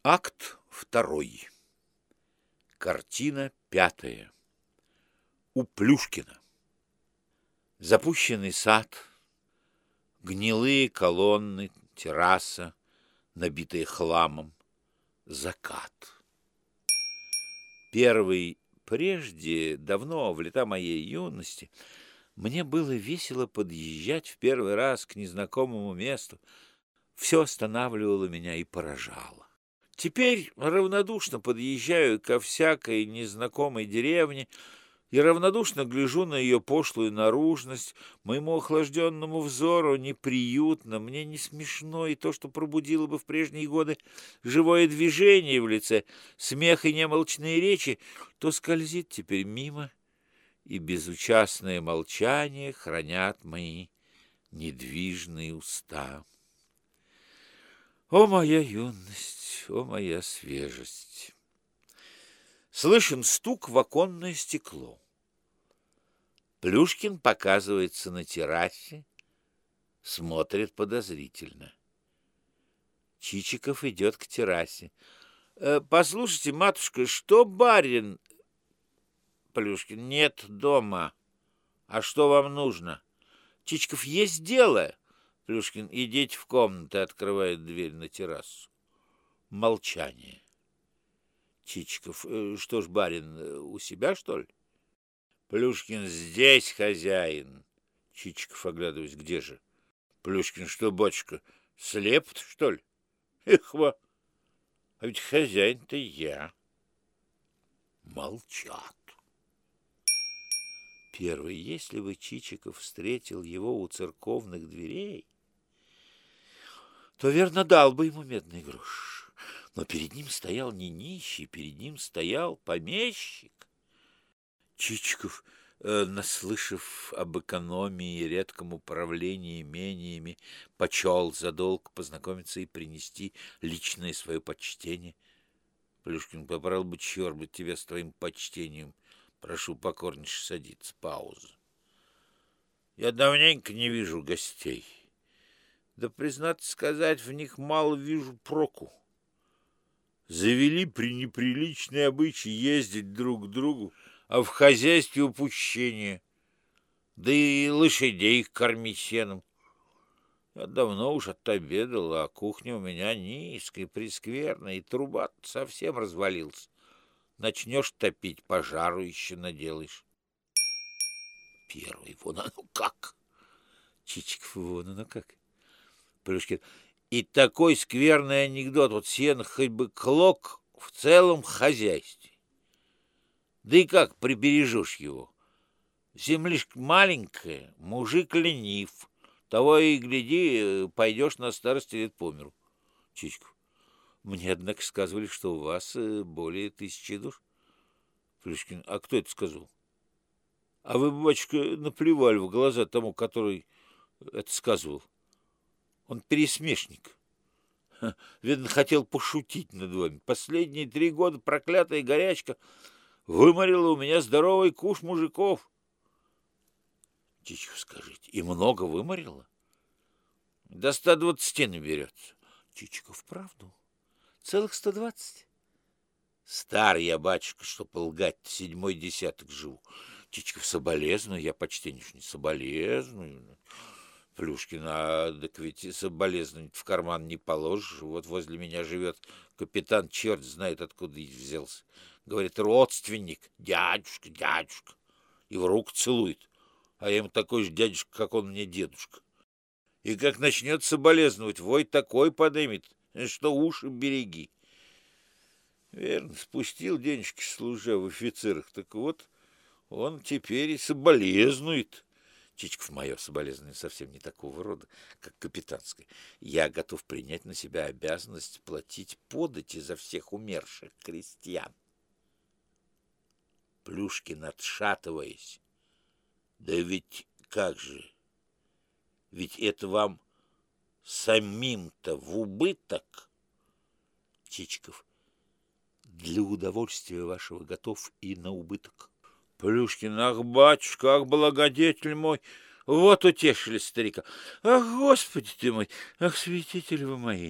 Акт второй. Картина пятая. У Плюшкина. Запущенный сад, гнилые колонны, терраса, набитая хламом, закат. Первый, прежде, давно, в лета моей юности, мне было весело подъезжать в первый раз к незнакомому месту. Все останавливало меня и поражало. Теперь равнодушно подъезжаю ко всякой незнакомой деревне и равнодушно гляжу на ее пошлую наружность. Моему охлажденному взору неприютно, мне не смешно и то, что пробудило бы в прежние годы живое движение в лице, смех и немолчные речи, то скользит теперь мимо, и безучастное молчание хранят мои недвижные уста. О, моя юность, о, моя свежесть! Слышен стук в оконное стекло. Плюшкин показывается на террасе, смотрит подозрительно. Чичиков идет к террасе. Послушайте, матушка, что барин? Плюшкин: нет дома. А что вам нужно? Чичиков: есть дело. Плюшкин: идите в комнату, открывает дверь на террасу. Молчание. Чичиков: что ж, барин, у себя, что ли? Плюшкин: здесь хозяин. Чичиков, оглядываясь: где же? Плюшкин: что, батюшка, слеп, что ли? Эхва, а ведь хозяин-то я. Молчат. Первый: если бы Чичиков встретил его у церковных дверей, то, верно, дал бы ему медный грош. Но перед ним стоял не нищий, перед ним стоял помещик. Чичиков, наслышав об экономии и редком управлении имениями, почел за долг познакомиться и принести личное свое почтение. Плюшкин: попрал бы черт бы тебя с твоим почтением. Прошу покорнейше садиться. Пауза. Я давненько не вижу гостей. Да, признаться сказать, в них мало вижу проку. Завели пренеприличные обычаи ездить друг к другу, а в хозяйстве упущение. Да и лошадей их кормить сеном. Я давно уж отобедал, а кухня у меня низкая, прескверная, и труба совсем развалился. Начнешь топить, пожару еще наделаешь. Первый: вон оно как. Чичиков: вон оно как. Плюшкин: и такой скверный анекдот. Вот сено хоть бы клок в целом хозяйстве. Да и как прибережешь его? Землишка маленькая, мужик ленив. Того и гляди, пойдешь на старости лет по миру. Чичиков: мне, однако, сказывали, что у вас более 1000 душ. Плюшкин: а кто это сказал? А вы, батюшка, наплевали в глаза тому, который это сказывал. Он пересмешник. Видно, хотел пошутить над вами. Последние 3 года проклятая горячка выморила у меня здоровый куш мужиков. Чичиков: скажите, и много выморила? До 120 наберется. Чичиков: правду? Целых 120? Стар я, батюшка, чтоб лгать, 7-й десяток живу. Чичиков: соболезную, я почтеннейше не соболезную. Плюшкин: а так ведь и соболезновать в карман не положишь. Вот возле меня живет капитан, черт знает откуда взялся. Говорит, родственник, дядюшка, дядюшка. И в руку целует. А я ему такой же дядюшка, как он мне дедушка. И как начнет соболезновать, вой такой подымет, что уши береги. Верно, спустил денежки, служа в офицерах. Так вот, он теперь и соболезнует. Чичиков: мое соболезнование совсем не такого рода, как капитанское. Я готов принять на себя обязанность платить подати за всех умерших крестьян. Плюшкин, отшатываясь: да ведь как же? Ведь это вам самим-то в убыток. Чичиков: для удовольствия вашего готов и на убыток. Плюшкин: ах, батюшка, ах, благодетель мой, вот утешили старика. Ах, Господи ты мой, ах, святители вы мои,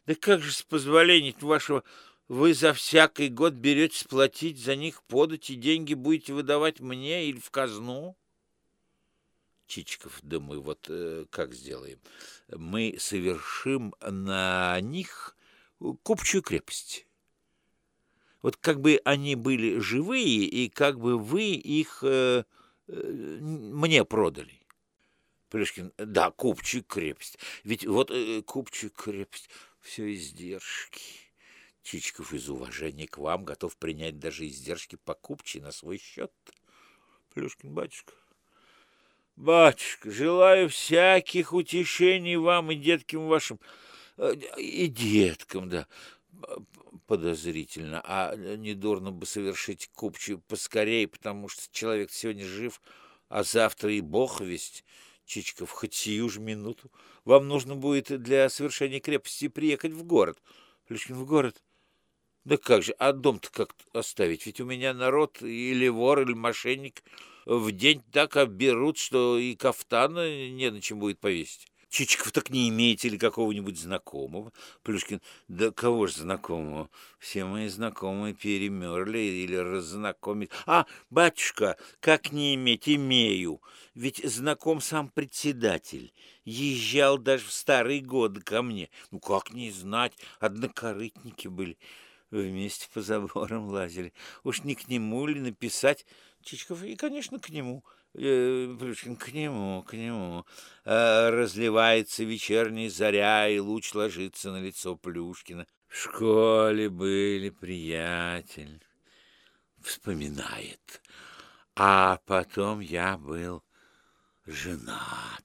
Да как же, с позволения вашего, вы за всякий год беретесь платить за них подать, и деньги будете выдавать мне или в казну? Чичиков, думаю, вот как сделаем? Мы совершим на них купчую крепость. Вот как бы они были живые, и как бы вы их мне продали. Плюшкин, да, купчую крепость. Ведь вот купчую крепость, все издержки. Чичиков из уважения к вам готов принять даже издержки по купчей на свой счет. Плюшкин, батюшка, желаю всяких утешений вам и деткам вашим, и деткам, да, подозрительно, а недурно бы совершить купчую поскорей, потому что человек сегодня жив, а завтра и бог весть. Чичиков, хоть сию же минуту. Вам нужно будет для совершения крепости приехать в город. Плюшкин, в город? Да как же, а дом-то как оставить? Ведь у меня народ или вор, или мошенник в день так обберут, что и кафтана не на чем будет повесить. Чичиков, так не имеете ли какого-нибудь знакомого? Плюшкин, да кого ж знакомого? Все мои знакомые перемерли или раззнакомить. А, батюшка, как не иметь? Имею. Ведь знаком сам председатель. Езжал даже в старые годы ко мне. Ну, как не знать, однокорытники были. Вместе по заборам лазили. Уж не к нему ли написать? Чичиков, и, конечно, к нему. Плюшкин, к нему. Разливается вечерняя заря, и луч ложится на лицо Плюшкина. В школе были, приятель. Вспоминает. А потом я был женат.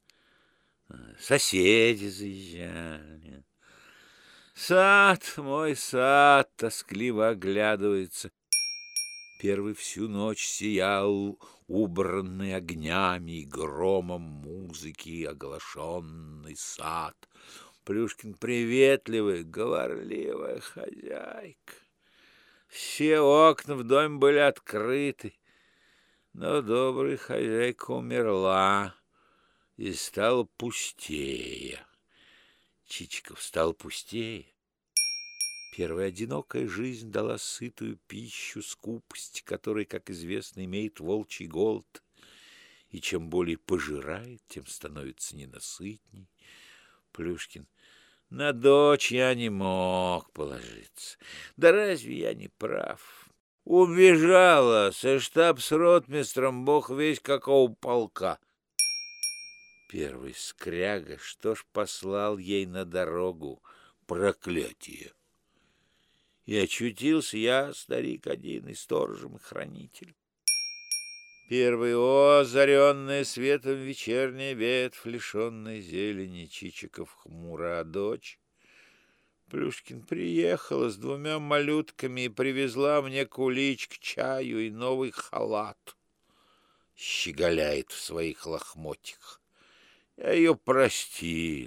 Соседи заезжали. Мой сад тоскливо оглядывается. Первый всю ночь сиял, убранный огнями и громом музыки, оглашенный сад. Плюшкин приветливый, говорливая хозяйка. Все окна в доме были открыты, но добрая хозяйка умерла и стала пустее. Чичиков стал пустее. Первая одинокая жизнь дала сытую пищу скупости, которая, как известно, имеет волчий голод, и чем более пожирает, тем становится ненасытней. Плюшкин, на дочь я не мог положиться. Да разве я не прав? Убежала со штабс-ротмистром бог весть какого полка. Первый скряга, что ж послал ей на дорогу? Проклятие! И очутился я, старик один, и сторожем, и хранителем. Первый, озаренная светом вечерняя ветвь, лишенная зелени, Чичиков хмуро, а дочь? Плюшкин приехала с 2 малютками и привезла мне кулич к чаю и новый халат. Щеголяет в своих лохмотьях. Я ее простил.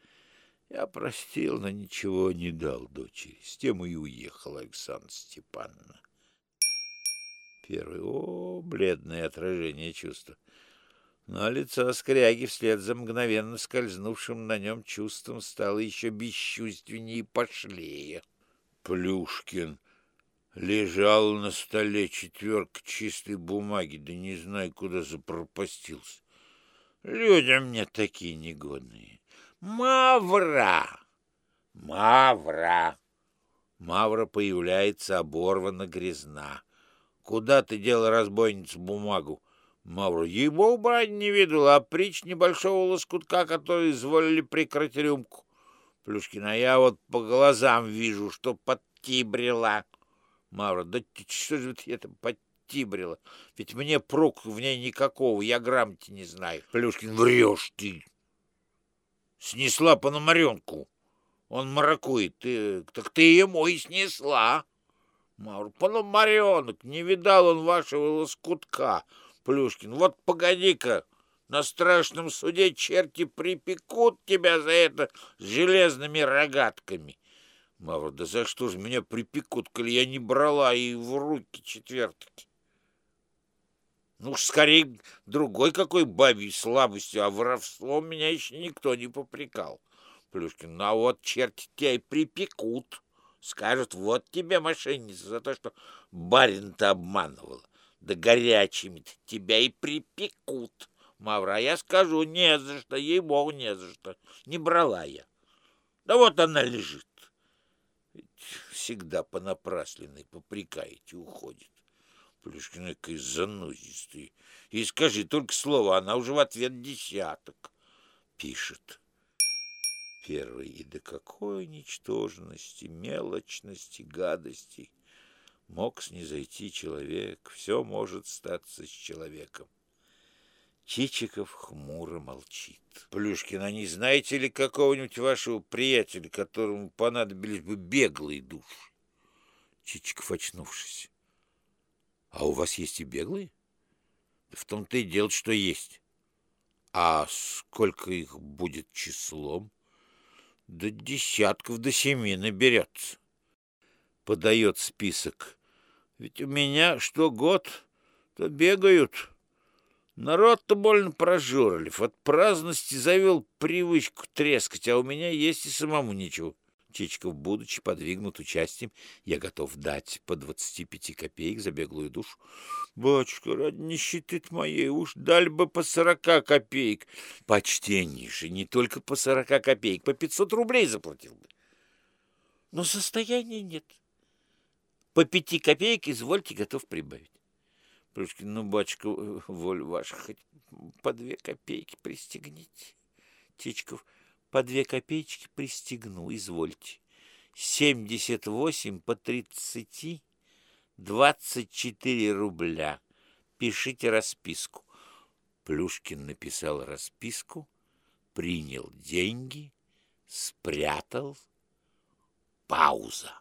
Но ничего не дал дочери. С тем и уехала Александра Степановна. Первый, бледное отражение чувства. Но лицо скряги вслед за мгновенно скользнувшим на нем чувством стало еще бесчувственнее и пошлее. Плюшкин. Лежал на столе 4 чистой бумаги, да не знаю, куда запропастился. Люди мне такие негодные. Мавра! Мавра появляется оборвана, грязна. Куда ты дела, разбойница, бумагу? Мавра, ей-богу, брать не видел, а притч небольшого лоскутка, который изволили прикрыть рюмку. Плюшкин, а я вот по глазам вижу, что подтибрила. Мавра, да что же ты это подтибрила? Ведь мне проку в ней никакого, я грамоте не знаю. Плюшкин, врешь ты. Снесла Пономаренку. Он маракует. Так ты ему и снесла. Мавр, Пономаренок, не видал он вашего лоскутка. Плюшкин, вот погоди-ка, на страшном суде черти припекут тебя за это с железными рогатками. Мавр, да за что же меня припекут, коли я не брала и в руки четвертки? Ну уж скорее другой какой бабьей слабостью, а воровством меня еще никто не попрекал. Плюшкин: ну, а вот черти тебя и припекут. Скажут: вот тебе, мошенница, за то, что барин-то обманывала. Да горячими-то тебя и припекут. Мавра: а я скажу: не за что, ей-богу, не за что. Не брала я. Да вот она лежит. Ведь всегда понапрасленной попрекаете, уходит. Плюшкин: экой занозистый. И скажи только слово, она уже в ответ десяток пишет. Первый: и до какой ничтожности, мелочности, гадости мог снизойти человек, все может статься с человеком. Чичиков хмуро молчит. Плюшкин: а не знаете ли какого-нибудь вашего приятеля, которому понадобились бы беглые души? Чичиков, очнувшись: а у вас есть и беглые? В том-то и дело, что есть. А сколько их будет числом? Да десятков до 7 наберется. Подает список. Ведь у меня что год, то бегают. Народ-то больно прожорлив. От праздности завел привычку трескать, а у меня есть и самому ничего. Чичиков, будучи подвигнут участием: я готов дать по 25 копеек за беглую душу. Батюшка, ради нищеты моей, уж дали бы по 40 копеек. Почтеннейший, не только по 40 копеек, по 500 рублей заплатил бы. Но состояния нет. По 5 копеек, извольте, готов прибавить. Плюшкин: ну, батюшка, воля ваша, хоть по 2 копейки пристегните. Чичиков: по 2 копеечки пристегну, извольте. 78 по 30, 24 рубля. Пишите расписку. Плюшкин написал расписку, принял деньги, спрятал. Пауза.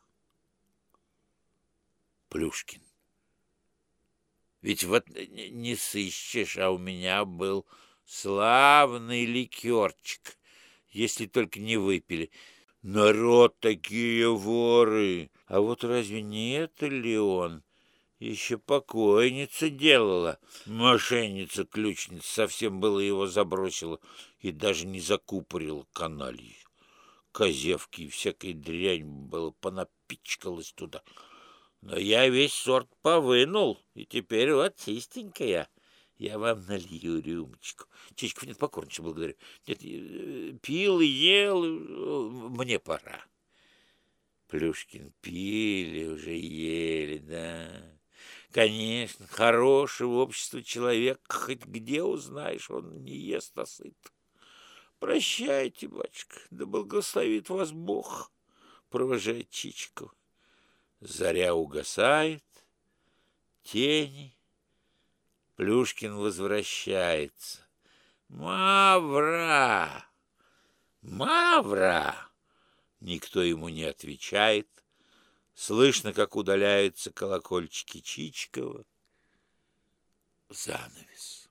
Плюшкин: ведь вот не сыщешь, а у меня был славный ликерчик, если только не выпили. Народ такие воры. А вот разве не это ли он? Еще покойница делала. Мошенница-ключница совсем было его забросила и даже не закупорила канальи. Козевки и всякая дрянь было понапичкалась туда. Но я весь сорт повынул, и теперь вот чистенькая. Я вам налью рюмочку. Чичиков: нет, покорнейше благодарю. Нет, пил и ел, мне пора. Плюшкин: пили, уже ели, да. Конечно, хорошего общества человек хоть где узнаешь, он не ест, а сыт. Прощайте, батюшка, да благословит вас Бог, провожает Чичиков. Заря угасает, тени. Плюшкин возвращается. Мавра! Мавра! Никто ему не отвечает. Слышно, как удаляются колокольчики Чичикова. Занавес.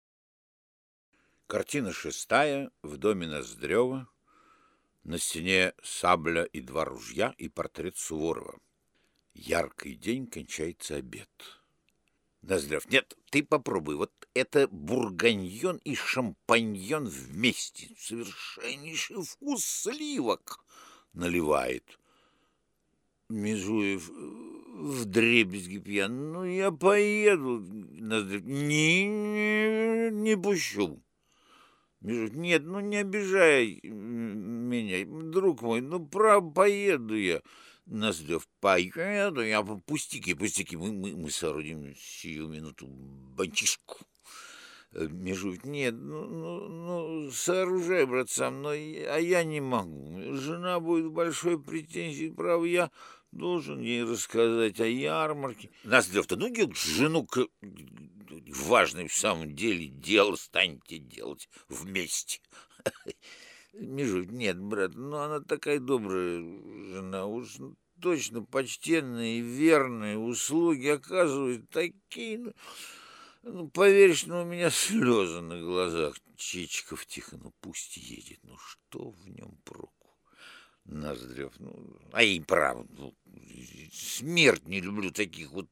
Картина 6 в доме Ноздрева. На стене сабля и 2 ружья и портрет Суворова. Яркий день, кончается обед. Ноздрев: нет, ты попробуй. Вот это бурганьон и шампаньон вместе. Совершеннейший вкус сливок. Наливает. Межуев вдребезги пьян: ну, я поеду. Ноздрев: не пущу. Межуев: нет, ну, не обижай меня, друг мой, ну, право, поеду я. Ноздрев: поеду я, пустяки, мы соорудим сию минуту бантишку. Межуев: нет, ну, сооружай, брат, сам, а я не могу. Жена будет в большой претензии, право, я должен ей рассказать о ярмарке. Ноздрев-то: ну, жену важное в самом деле дело станете делать вместе. Межу: нет, брат, ну она такая добрая жена, уж точно почтенные и верные услуги оказывает такие. Ну, поверишь, ну, у меня слезы на глазах. Чичиков тихо: ну, пусть едет, ну, что в нем проку? Ноздрев: ну, а и право, ну, смерть не люблю таких вот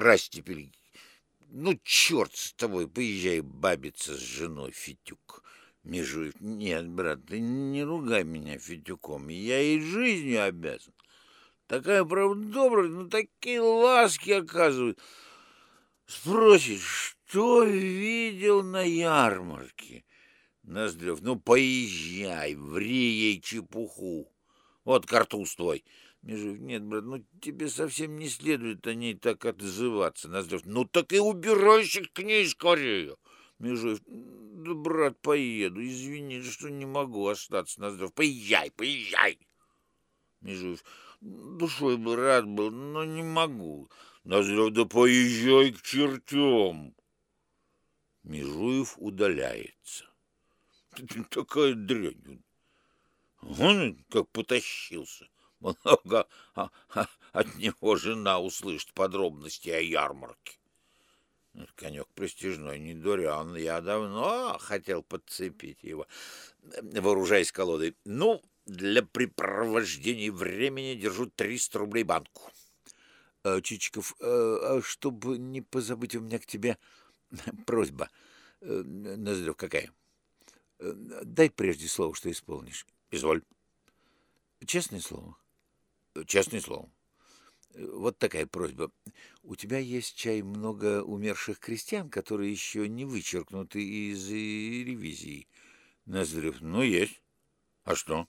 растепелей. Ну, черт с тобой, поезжай бабиться с женой, Фитюк. Межуев: нет, брат, ты не ругай меня Фитюком, я ей жизнью обязан. Такая, правда, добрая, но такие ласки оказывают. Спросит, что видел на ярмарке? Ноздрев: ну, поезжай, ври ей чепуху. Вот картуз твой. Межуев: нет, брат, ну тебе совсем не следует о ней так отзываться. Ноздрев: ну так и убирайся к ней скорее. Межуев: да, брат, поеду. Извини, что не могу остаться. Ноздрев: поезжай, поезжай. Межуев: душой бы рад был, но не могу. Ноздрев: да поезжай к чертям. Межуев удаляется. Такая дрянь. Он как потащился. Много от него жена услышит подробности о ярмарке. Конек престижной, не дурен. Я давно хотел подцепить его, вооружаясь колодой. Ну, для препровождения времени держу 300 рублей банку. Чичиков: чтобы не позабыть, у меня к тебе просьба. Ноздрев: какая? Дай прежде слово, что исполнишь. Изволь. Честное слово? Честное слово. Вот такая просьба. У тебя есть, чай, много умерших крестьян, которые еще не вычеркнуты из ревизии? Ноздрев: ну, есть. А что?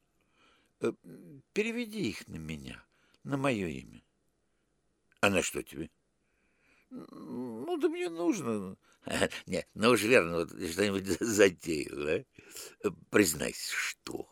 Переведи их на меня, на мое имя. А на что тебе? Ну, да мне нужно. Нет, ну уж верно, вот что-нибудь затеял, да? Признайся, что?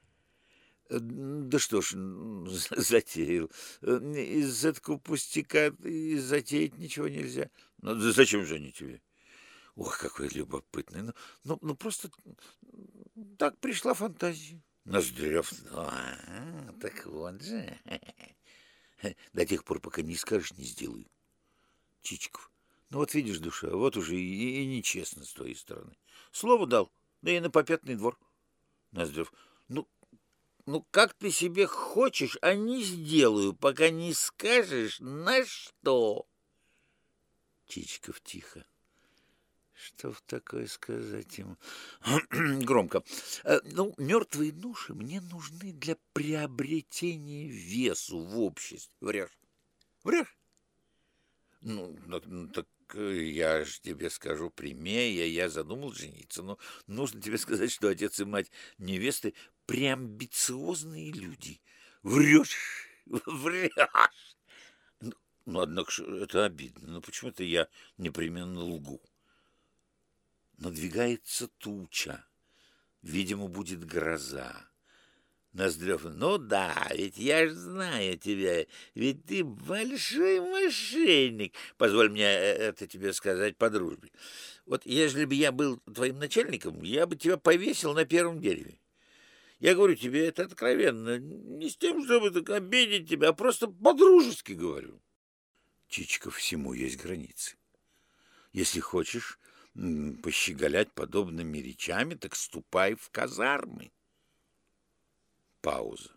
Да что ж, затеял. Из этого пустяка и затеять ничего нельзя. Ну, да зачем же они тебе? Ох, какой любопытный. Ну, просто так пришла фантазия. Ноздрев: так вот же. До тех пор, пока не скажешь, не сделаю. Чичиков: ну вот видишь, душа, вот уже и нечестно с твоей стороны. Слово дал, да и на попятный двор. Ноздрев: ну, как ты себе хочешь, а не сделаю, пока не скажешь, на что. Чичиков тихо: что в такое сказать ему? Громко: ну, мертвые души мне нужны для приобретения весу в обществе. Врешь? Врешь? Ну, так я ж тебе скажу прямее, я задумал жениться, но нужно тебе сказать, что отец и мать невесты преамбициозные люди. Врешь, врешь. Ну, однако ж это обидно. Ну, почему-то я непременно лгу. Надвигается туча. Видимо, будет гроза. Ноздрев: ну да, ведь я ж знаю тебя, ведь ты большой мошенник. Позволь мне это тебе сказать по дружбе. Вот если бы я был твоим начальником, я бы тебя повесил на первом дереве. Я говорю тебе это откровенно, не с тем, чтобы так обидеть тебя, а просто по-дружески говорю. Чичиков: всему есть границы. Если хочешь пощеголять подобными речами, так ступай в казармы. Пауза.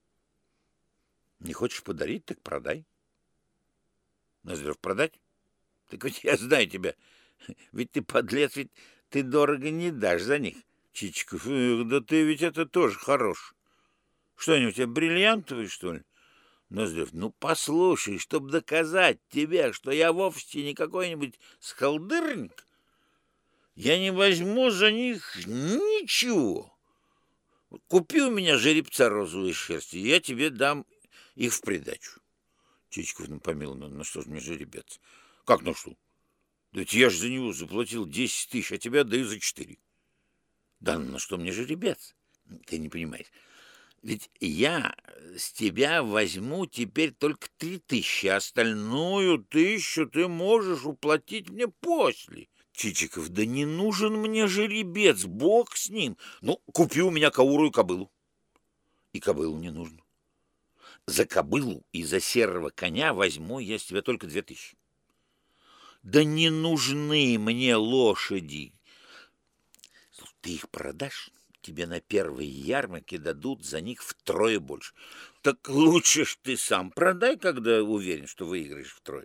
Не хочешь подарить, так продай. Ноздрев: продать? Так ведь я знаю тебя. Ведь ты подлец, ведь ты дорого не дашь за них. Чичиков: да ты ведь это тоже хорош. Что они у тебя, бриллиантовые, что ли? Ноздрев: ну, послушай, чтобы доказать тебе, что я вовсе не какой-нибудь схалдырник, я не возьму за них ничего. Купи у меня жеребца розовой шерсти, я тебе дам их в придачу. Чичиков: ну, помилуй, на что же мне жеребец? Как на что? Да ведь я же за него заплатил 10 тысяч, а тебя отдаю за 4. Да на что мне жеребец? Ты не понимаешь. Ведь я с тебя возьму теперь только 3 тысячи, а остальную 1000 ты можешь уплатить мне после. Чичиков: да не нужен мне жеребец, бог с ним. Ну, купи у меня каурую кобылу. И кобылу не нужно. За кобылу и за серого коня возьму я с тебя только 2000. Да не нужны мне лошади. Ты их продашь, тебе на первой ярмарке дадут за них втрое больше. Так лучше ж ты сам продай, когда уверен, что выиграешь втрое.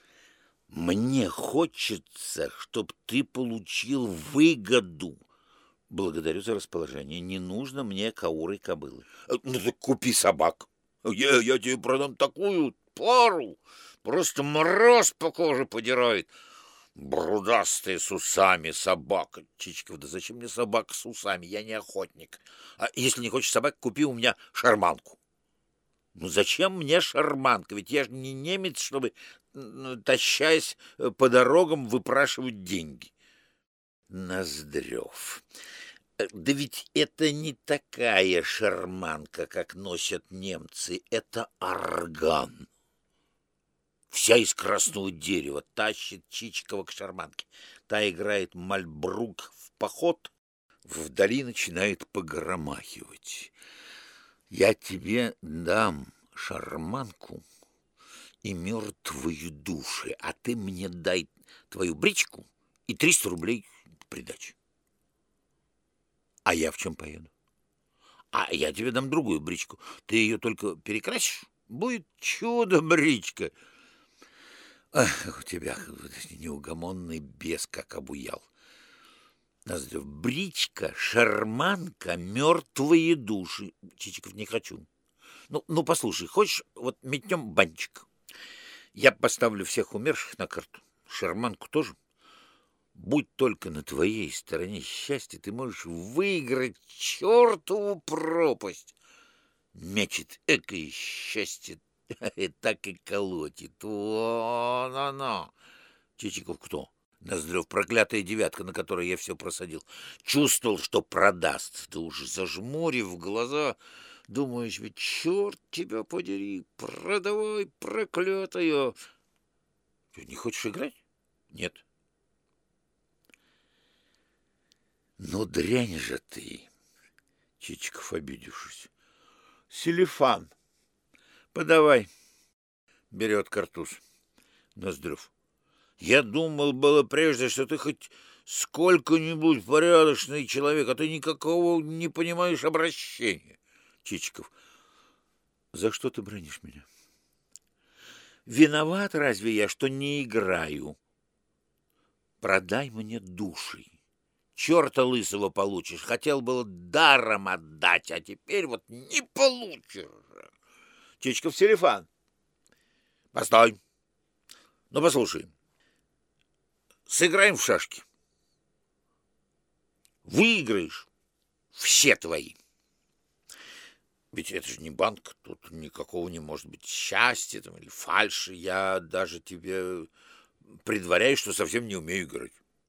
Мне хочется, чтоб ты получил выгоду, Благодарю за расположение. Не нужно мне каурой кобылы. Ну так купи собак. Я тебе продам такую пару. Просто мороз по коже подирает. Брудастая с усами собака. Чичиков, да зачем мне собака с усами? Я не охотник. А если не хочешь собак, купи у меня шарманку. Ну зачем мне шарманка? Ведь я же не немец, чтобы, тащаясь по дорогам, выпрашивать деньги. Ноздрев. Да ведь это не такая шарманка, как носят немцы. Это орган. Вся из красного дерева, тащит Чичикова к шарманке. Та играет мальбрук в поход, вдали начинает погромахивать. Я тебе дам шарманку и мертвые души, а ты мне дай твою бричку и 300 рублей придачи. А я в чем поеду? А я тебе дам другую бричку. Ты ее только перекрасишь, будет чудо-бричка. Ах, у тебя неугомонный бес как обуял. Ноздрев, бричка, шарманка, мертвые души. Чичиков, не хочу. Ну, послушай, хочешь, вот метнем банчик. Я поставлю всех умерших на карту. Шарманку тоже. Будь только на твоей стороне счастье, ты можешь выиграть чертову пропасть. Мечет экое счастье, и так и колотит. Вон оно. Чичиков кто? Ноздрев, проклятая девятка, на которой я все просадил. Чувствовал, что продаст. Ты уж зажмурив глаза, думаешь, ведь черт тебя подери, продавай, проклятая. Ты не хочешь играть? Нет. Ну, дрянь же ты, Чичиков, обидевшись. Селифан, подавай. Берет картуз. Ноздрев. Я думал было прежде, что ты хоть сколько-нибудь порядочный человек, а ты никакого не понимаешь обращения. Чичиков. За что ты бранишь меня? Виноват разве я, что не играю? Продай мне души. Черта лысого получишь. Хотел было даром отдать, а теперь вот не получишь. Чичиков, Селифан. Постой. Ну, послушай. Сыграем в шашки. Выиграешь все твои. Ведь это же не банк, тут никакого не может быть счастья там, или фальши. Я даже тебе предваряю, что совсем не умею играть.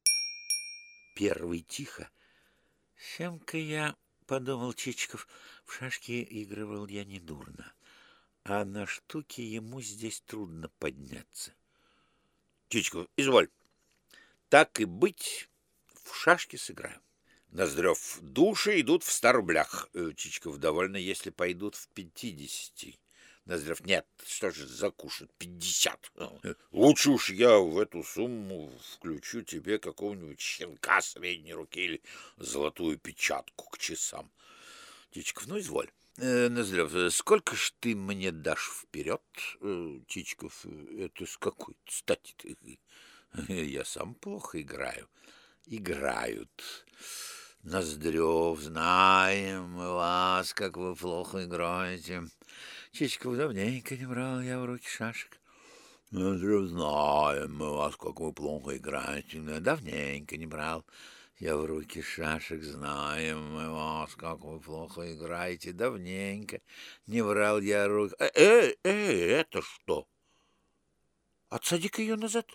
Первый тихо. Семка я, подумал Чичиков, в шашки игрывал я недурно, а на штуки ему здесь трудно подняться. Чичиков, изволь. Так и быть, в шашки сыграю. Ноздрев, души идут в 100 рублях. Чичиков, довольно, если пойдут в 50. Ноздрев, нет, что же закушать, 50. Лучше уж я в эту сумму включу тебе какого-нибудь щенка средней руки или золотую печатку к часам. Чичиков, ну, изволь. Ноздрев, сколько ж ты мне дашь вперед? Чичиков, это с какой-то стати? Я сам плохо играю. Играют. Ноздрев, знаем мы вас, как вы плохо играете. Чичиков, давненько не брал я в руки шашек. Ноздрев, знаем мы вас, как вы плохо играете. Давненько не брал я в руки шашек, знаем мы вас, как вы плохо играете. Давненько не брал я руки. Это что? Отсади-ка ее назад.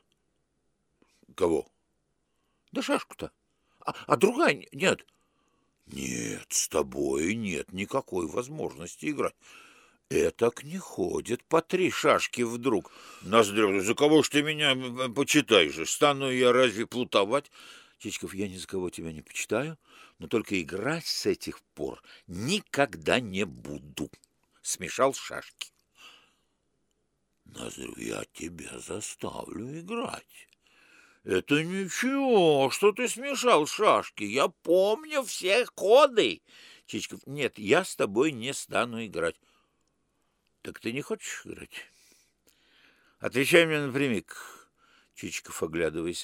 Кого? Да шашку-то. А другая нет. Нет, с тобой нет никакой возможности играть. Этак не ходит по 3 шашки вдруг. Ноздрев, за кого ж ты меня почитаешь? Стану я разве плутовать? Чичиков, я ни за кого тебя не почитаю, но только играть с этих пор никогда не буду. Смешал шашки. Ноздрев, я тебя заставлю играть. Это ничего, что ты смешал шашки. Я помню все ходы. Чичиков, нет, я с тобой не стану играть. Так ты не хочешь играть? Отвечай мне напрямик. Чичиков, оглядываясь.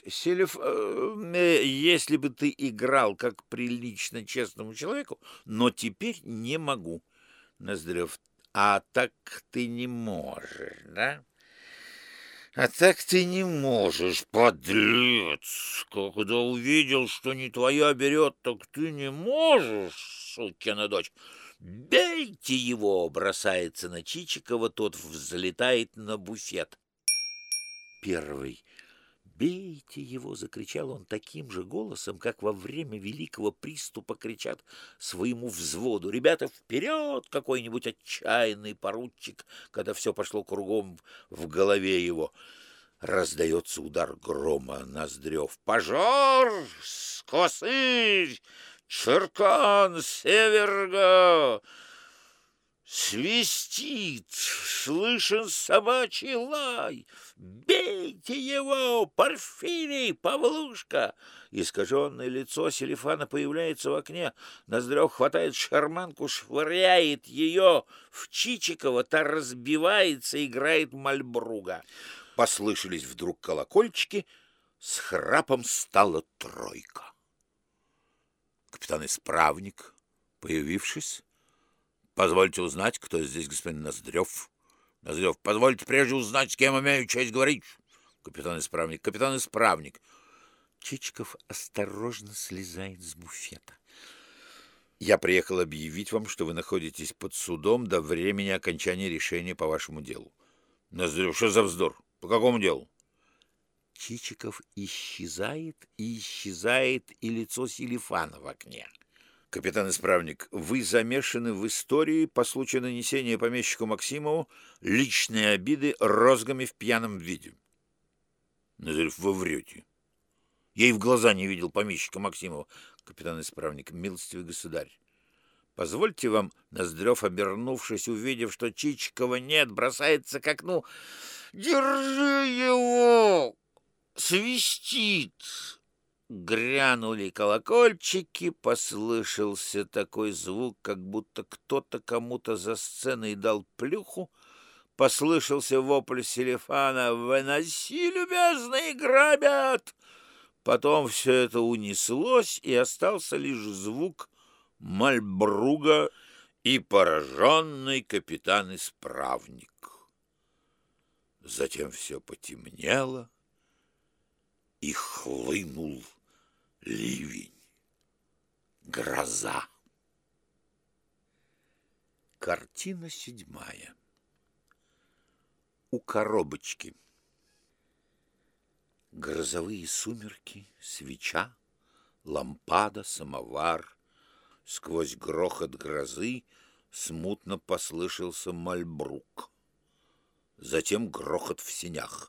Если бы ты играл как прилично честному человеку, но теперь не могу. Ноздрев. А так ты не можешь, да? А так ты не можешь, подлец. Когда увидел, что не твоя берет, так ты не можешь, сукина дочь. Бейте его, бросается на Чичикова, тот взлетает на буфет. Первый. «Бейте его!» — закричал он таким же голосом, как во время великого приступа кричат своему взводу. «Ребята, вперед!» — какой-нибудь отчаянный поручик, когда все пошло кругом в голове его. Раздается удар грома. Ноздрев. «Пожар! Скосырь! Черкан! Северга!» Свистит, слышен собачий лай. «Бейте его, Порфирий, Павлушка!» Искаженное лицо Селифана появляется в окне. Ноздрев хватает шарманку, швыряет ее в Чичикова, та разбивается, играет Мальбруга. Послышались вдруг колокольчики, с храпом стала тройка. Капитан-исправник, появившись: «Позвольте узнать, кто здесь господин Ноздрев?» Ноздрев. «Позвольте прежде узнать, с кем имею честь говорить». Капитан-исправник. Капитан-исправник. Чичиков осторожно слезает с буфета. «Я приехал объявить вам, что вы находитесь под судом до времени окончания решения по вашему делу». Ноздрев. «Что за вздор? По какому делу?» Чичиков исчезает, и исчезает и лицо Селифана в окне. Капитан-исправник. «Вы замешаны в истории по случаю нанесения помещику Максимову личной обиды розгами в пьяном виде». Ноздрев. «Вы врете. Я и в глаза не видел помещика Максимова». Капитан-исправник. «Милостивый государь, позвольте вам». Ноздрев, обернувшись, увидев, что Чичикова нет, бросается к окну. «Держи его! Свистит!» Грянули колокольчики, послышался такой звук, как будто кто-то кому-то за сценой дал плюху. Послышался вопль Селифана: «Выноси, любезные, грабят!» Потом все это унеслось, и остался лишь звук Мальбруга и пораженный капитан-исправник. Затем все потемнело, и хлынул ливень, гроза. Картина 7. У коробочки. Грозовые сумерки, свеча, лампада, самовар. Сквозь грохот грозы смутно послышался Мальбрук. Затем грохот в сенях.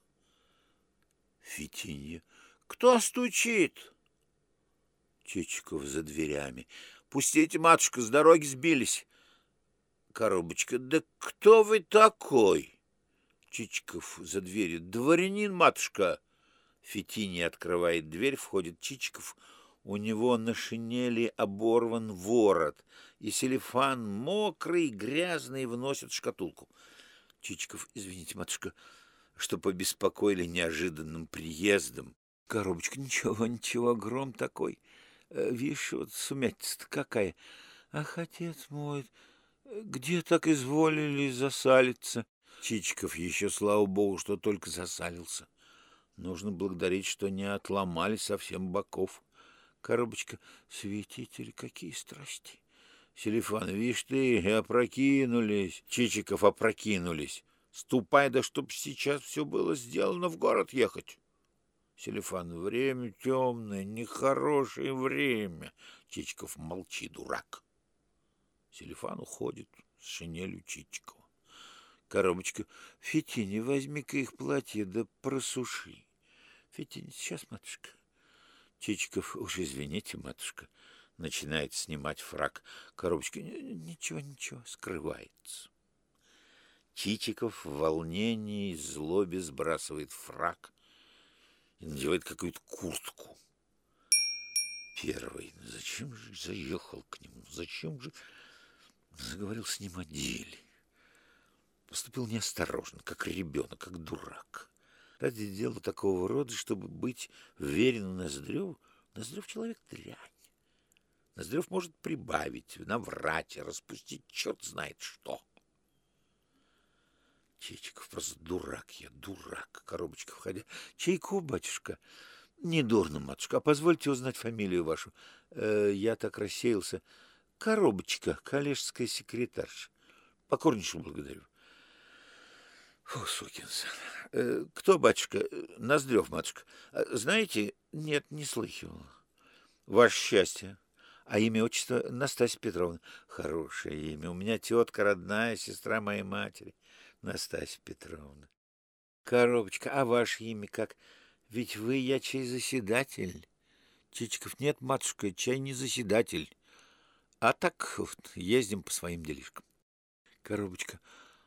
Фитинья. «Кто стучит?» Чичиков за дверями. «Пустите, матушка, с дороги сбились». Коробочка. «Да кто вы такой?» Чичиков за дверью. «Дворянин, матушка». Фитинья открывает дверь, входит Чичиков. У него на шинели оборван ворот, и Селифан, мокрый, грязный, вносит шкатулку. Чичиков. «Извините, матушка, что побеспокоили неожиданным приездом». Коробочка. «Ничего, гром такой. Видишь, вот сумятица-то какая. Ах, отец мой, где так изволили засалиться?» Чичиков. «Еще, слава богу, что только засалился. Нужно благодарить, что не отломали совсем боков». Коробочка. «Святитель, какие страсти!» Селифан. «Видишь ты, опрокинулись». Чичиков. «Опрокинулись. Ступай, да чтоб сейчас все было сделано, в город ехать». Селифан. «Время темное, нехорошее время». Чичиков. «Молчи, дурак». Селифан уходит с шинелью Чичикова. Коробочка. «Фитинья, возьми-ка их платье, да просуши». Фитинья. «Сейчас, матушка». Чичиков. «Уж извините, матушка». Начинает снимать фрак. Коробочка. «Ничего, скрывается». Чичиков в волнении и злобе сбрасывает фрак и надевает какую-то куртку. Первый. Зачем же заехал к нему? Зачем же заговорил с ним о деле? Поступил неосторожно, как ребенок, как дурак. Ради дела такого рода, чтобы быть верен Ноздреву? Ноздрев человек дрянь. Ноздрев может прибавить, наврать, распустить черт знает что. Чичиков просто дурак я, дурак. Коробочка входя. Чайку, батюшка? Недурно, матушка. А позвольте узнать фамилию вашу. Я так рассеялся. Коробочка, коллежская секретарша. Покорнейше благодарю. Фу, сукин сын. Кто, батюшка? Ноздрев, матушка. Знаете? Нет, не слыхивал. Ваше счастье. А имя, отчество? Настасья Петровна. Хорошее имя. У меня тетка родная, сестра моей матери. Настасья Петровна. Коробочка, а ваше имя как? Ведь вы, я чай заседатель. Чичиков, нет, матушка, чай не заседатель. А так вот, ездим по своим делишкам. Коробочка,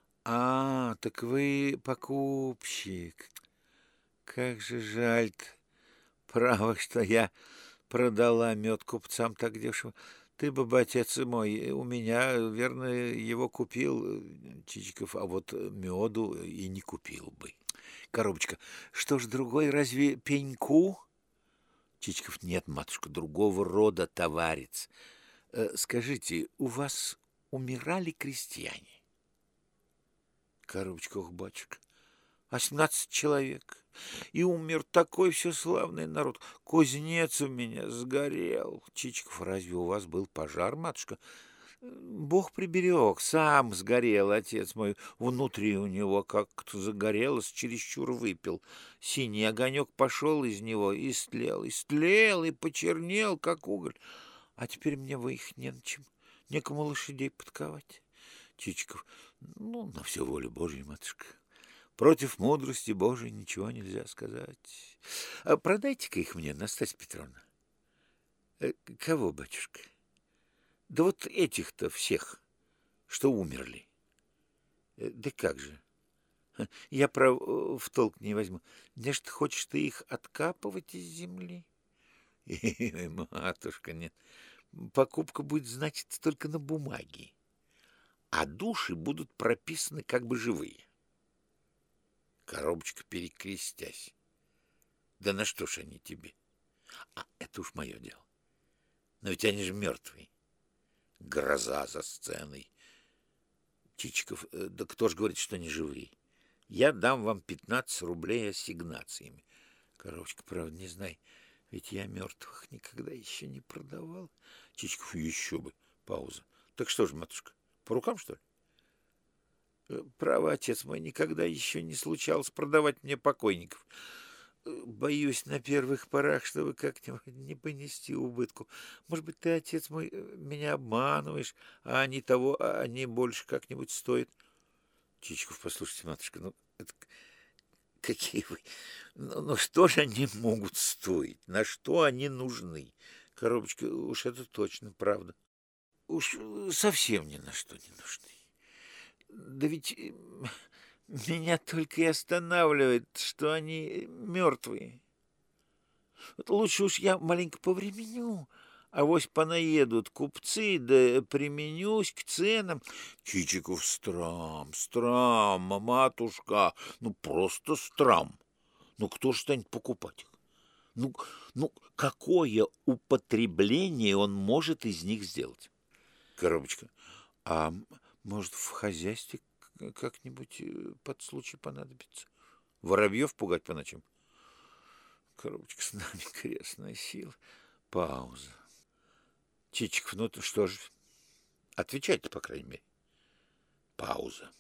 так вы покупщик. Как же жаль-то. Право, что я продала мед купцам так дешево. Ты бы, отец мой, у меня, верно, его купил, Чичиков, а вот меду и не купил бы. Коробочка, что ж другой, разве пеньку? Чичиков, нет, матушка, другого рода товарец. Скажите, у вас умирали крестьяне? Коробочка, ох, батюшка, 18 человек. И умер такой все славный народ. Кузнец у меня сгорел. Чичиков, разве у вас был пожар, матушка? Бог приберег, сам сгорел, отец мой. Внутри у него как-то загорелось, чересчур выпил. Синий огонек пошел из него и стлел, и почернел, как уголь. А теперь мне выехать не на чем, некому лошадей подковать. Чичиков, на все волю Божья, матушка. Против мудрости Божией ничего нельзя сказать. Продайте-ка их мне, Настасья Петровна. Кого, батюшка? Да вот этих-то всех, что умерли. Да как же? Я, в толк не возьму. Нечто хочешь ты их откапывать из земли? Матушка, нет. Покупка будет значиться только на бумаге, а души будут прописаны как бы живые. Коробочка, перекрестясь. Да на что ж они тебе? Это уж мое дело. Но ведь они же мертвые. Гроза за сценой. Чичиков, да кто ж говорит, что они живые? Я дам вам 15 рублей ассигнациями. Коробочка, правда, не знай, ведь я мертвых никогда еще не продавал. Чичиков, еще бы. Пауза. Так что ж, матушка, по рукам, что ли? Право, отец мой, никогда еще не случалось продавать мне покойников. Боюсь на первых порах, чтобы как-нибудь не понести убытку. Может быть, ты, отец мой, меня обманываешь, а они того, они больше как-нибудь стоят. Чичиков, послушайте, матушка, это какие вы... что же они могут стоить? На что они нужны? Коробочка, уж это точно, правда. Уж совсем ни на что не нужны. Да ведь меня только и останавливает, что они мертвые. Вот лучше уж я маленько повременю, авось понаедут купцы, да применюсь к ценам. Чичиков, страм, матушка, просто страм. Кто ж станет покупать их? Какое употребление он может из них сделать? Коробочка, а может, в хозяйстве как-нибудь под случай понадобится? Воробьев пугать по ночам? Коробочка, с нами крестная сила. Пауза. Чичиков, что же? Отвечайте, по крайней мере. Пауза.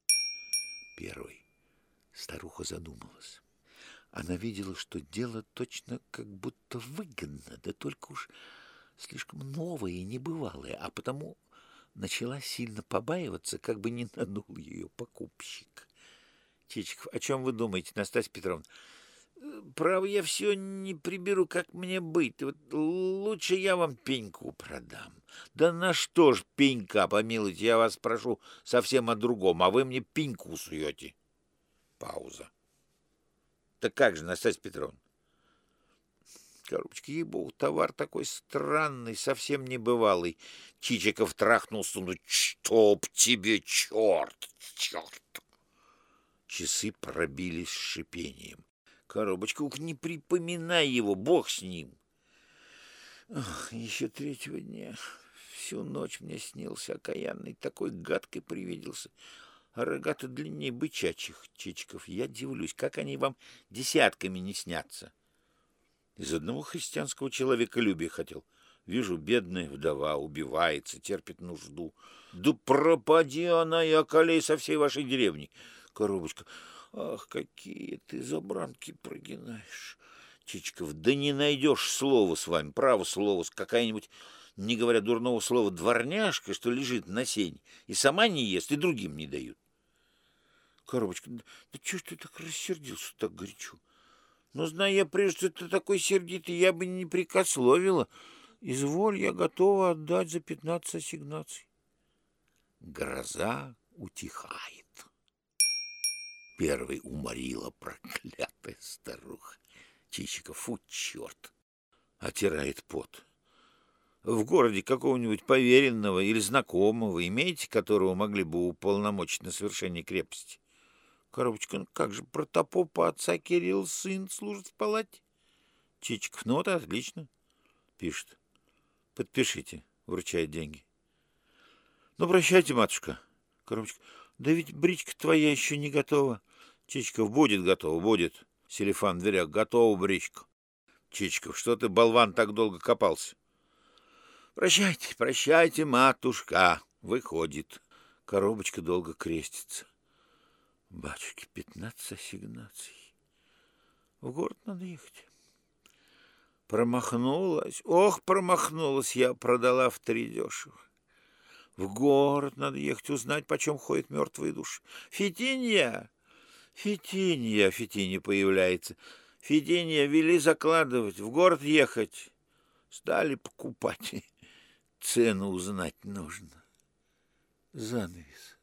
Первый. Старуха задумалась. Она видела, что дело точно как будто выгодно, да только уж слишком новое и небывалое, а потому начала сильно побаиваться, как бы не надул ее покупщик. Чичиков, о чем вы думаете, Настасья Петровна? Право, я все не приберу, как мне быть. Вот лучше я вам пеньку продам. Да на что ж пенька, помилуйте, я вас прошу совсем о другом, а вы мне пеньку суете. Пауза. Так как же, Настасья Петровна? Коробочка, ей-богу, товар такой странный, совсем небывалый. Чичиков трахнулся, чтоб тебе, черт. Часы пробили с шипением. Коробочка, ух, не припоминай его, бог с ним. Ох, еще третьего дня. Всю ночь мне снился окаянный, такой гадкой привиделся. А рога-то длиннее бычачьих, Чичиков. Я дивлюсь, как они вам десятками не снятся. Из одного христианского человеколюбия хотел. Вижу, бедная вдова убивается, терпит нужду. Да пропади она и околей со всей вашей деревни. Коробочка, ах, какие ты забранки прогинаешь. Чичиков, да не найдешь слова с вами, право слово, какая-нибудь, не говоря дурного слова, дворняжка, что лежит на сене, и сама не ест, и другим не дают. Коробочка, да чего ж ты так рассердился, так горячо? Но, зная я прежде, что ты такой сердитый, я бы не прикословила. Изволь, я готова отдать за 15 ассигнаций. Гроза утихает. Первой уморила проклятая старуха. Чичиков, фу, черт, отирает пот. В городе какого-нибудь поверенного или знакомого имеете, которого могли бы уполномочить на совершение крепости? Коробочка, ну как же, протопопа отца Кирилл сын служит в палате? Чичиков, ну вот отлично. Пишет. Подпишите, вручает деньги. Ну, прощайте, матушка. Коробочка, да ведь бричка твоя еще не готова. Чичиков, будет готова, будет. Селифан в дверях, готова бричка. Чичиков, что ты, болван, так долго копался? Прощайте, прощайте, матушка. Выходит. Коробочка долго крестится. Батюшки, 15 ассигнаций. В город надо ехать. Промахнулась. Ох, промахнулась я, продала втридешево. В город надо ехать, узнать, почем ходят мертвые души. Фитинья! Фитинья! Фитинья появляется. Фитинья, вели закладывать, в город ехать. Стали покупать. Цену узнать нужно. Занавес.